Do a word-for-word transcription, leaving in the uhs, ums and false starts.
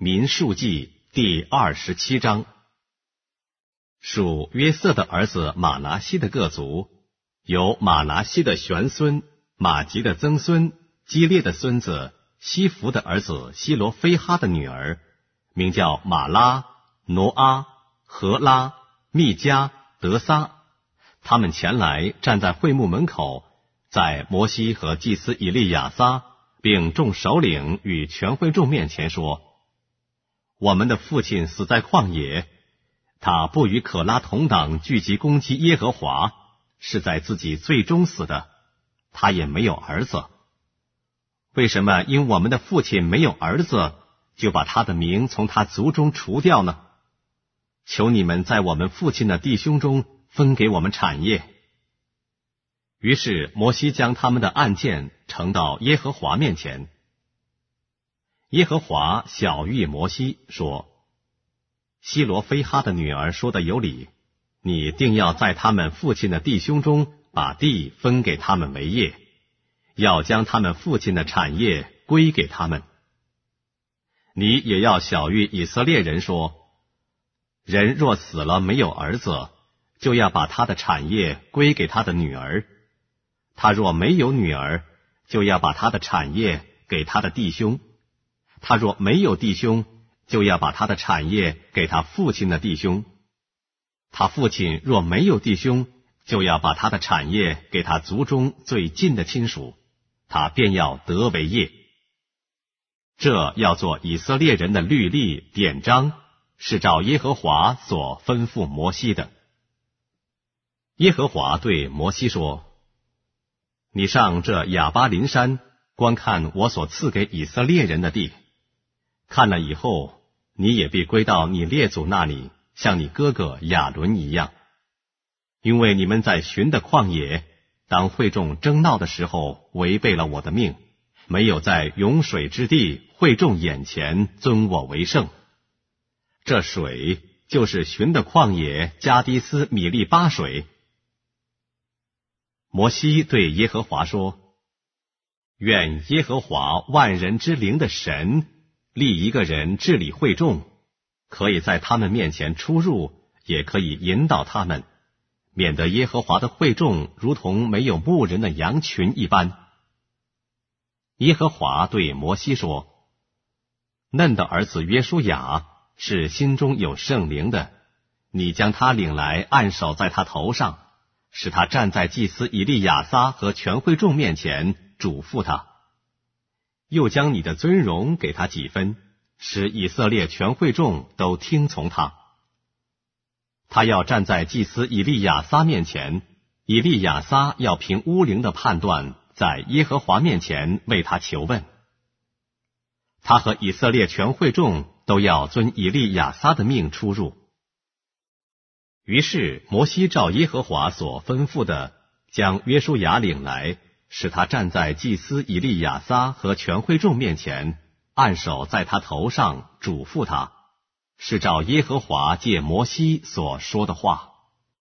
民数记第二十七章。属约瑟的儿子马拿西的各族，有马拿西的玄孙、马吉的曾孙、基列的孙子、西弗的儿子希罗非哈的女儿，名叫马拉、挪阿、荷拉、密加、德撒。他们前来站在会幕门口，在摩西和祭司以利亚撒并众首领与全会众面前说：我们的父亲死在旷野，他不与可拉同党聚集攻击耶和华，是在自己最终死的，他也没有儿子。为什么因我们的父亲没有儿子，就把他的名从他族中除掉呢？求你们在我们父亲的弟兄中分给我们产业。于是摩西将他们的案件呈到耶和华面前。耶和华晓谕摩西说：希罗非哈的女儿说的有理，你定要在他们父亲的弟兄中把地分给他们为业，要将他们父亲的产业归给他们。你也要晓谕以色列人说：人若死了没有儿子，就要把他的产业归给他的女儿；他若没有女儿，就要把他的产业给他的弟兄；他若没有弟兄，就要把他的产业给他父亲的弟兄；他父亲若没有弟兄，就要把他的产业给他族中最近的亲属，他便要得为业。这要做以色列人的律例典章，是照耶和华所吩咐摩西的。耶和华对摩西说：你上这亚巴琳山，观看我所赐给以色列人的地。看了以后，你也必归到你列祖那里，像你哥哥亚伦一样。因为你们在寻的旷野，当会众争闹的时候，违背了我的命，没有在涌水之地会众眼前尊我为圣。这水就是寻的旷野加低斯米利巴水。摩西对耶和华说：愿耶和华万人之灵的神立一个人治理会众，可以在他们面前出入，也可以引导他们，免得耶和华的会众如同没有牧人的羊群一般。耶和华对摩西说：嫩的儿子约书亚是心中有圣灵的，你将他领来，按手在他头上，使他站在祭司以利亚撒和全会众面前，嘱咐他。又将你的尊荣给他几分，使以色列全会众都听从他。他要站在祭司以利亚撒面前，以利亚撒要凭乌灵的判断，在耶和华面前为他求问。他和以色列全会众都要遵以利亚撒的命出入。于是摩西照耶和华所吩咐的，将约书亚领来，使他站在祭司以利亚撒和全会众面前，按手在他头上，嘱咐他，是照耶和华借摩西所说的话。